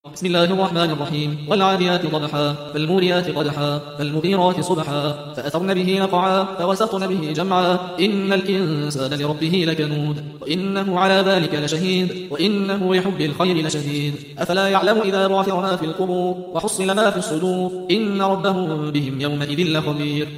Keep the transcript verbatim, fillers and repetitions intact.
بسم الله الرحمن الرحيم والعاديات ضبحا فالموريات قدحا فالمغيرات صبحا فأثرن به نقعا فوسطن به جمعا إن الإنسان لربه لكنود وإنه على ذلك لشهيد وإنه لحب الخير لشديد أفلا يعلم إذا بعثر ما في القبور وحصل ما في الصدور إن ربهم بهم يومئذ لخبير